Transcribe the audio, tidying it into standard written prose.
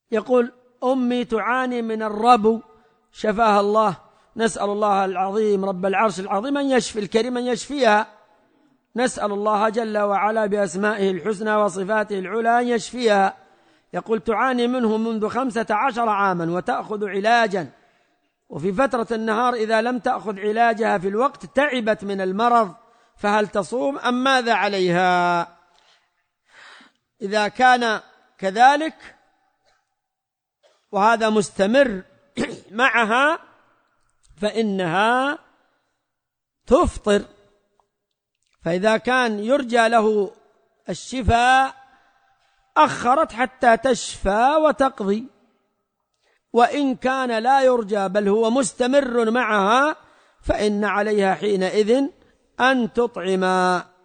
يقول أمي تعاني من الربو شفاها الله، نسأل الله العظيم رب العرش العظيم أن يشفي الكريم أن يشفيها، نسأل الله جل وعلا بأسمائه الحسنى وصفاته العلى أن يشفيها. يقول تعاني منه منذ 15 عاما وتأخذ علاجا، وفي فترة النهار إذا لم تأخذ علاجها في الوقت تعبت من المرض، فهل تصوم أم ماذا عليها؟ إذا كان كذلك وهذا مستمر معها فإنها تفطر، فإذا كان يرجى له الشفاء أخرت حتى تشفى وتقضي، وإن كان لا يرجى بل هو مستمر معها فإن عليها حينئذ أن تطعم.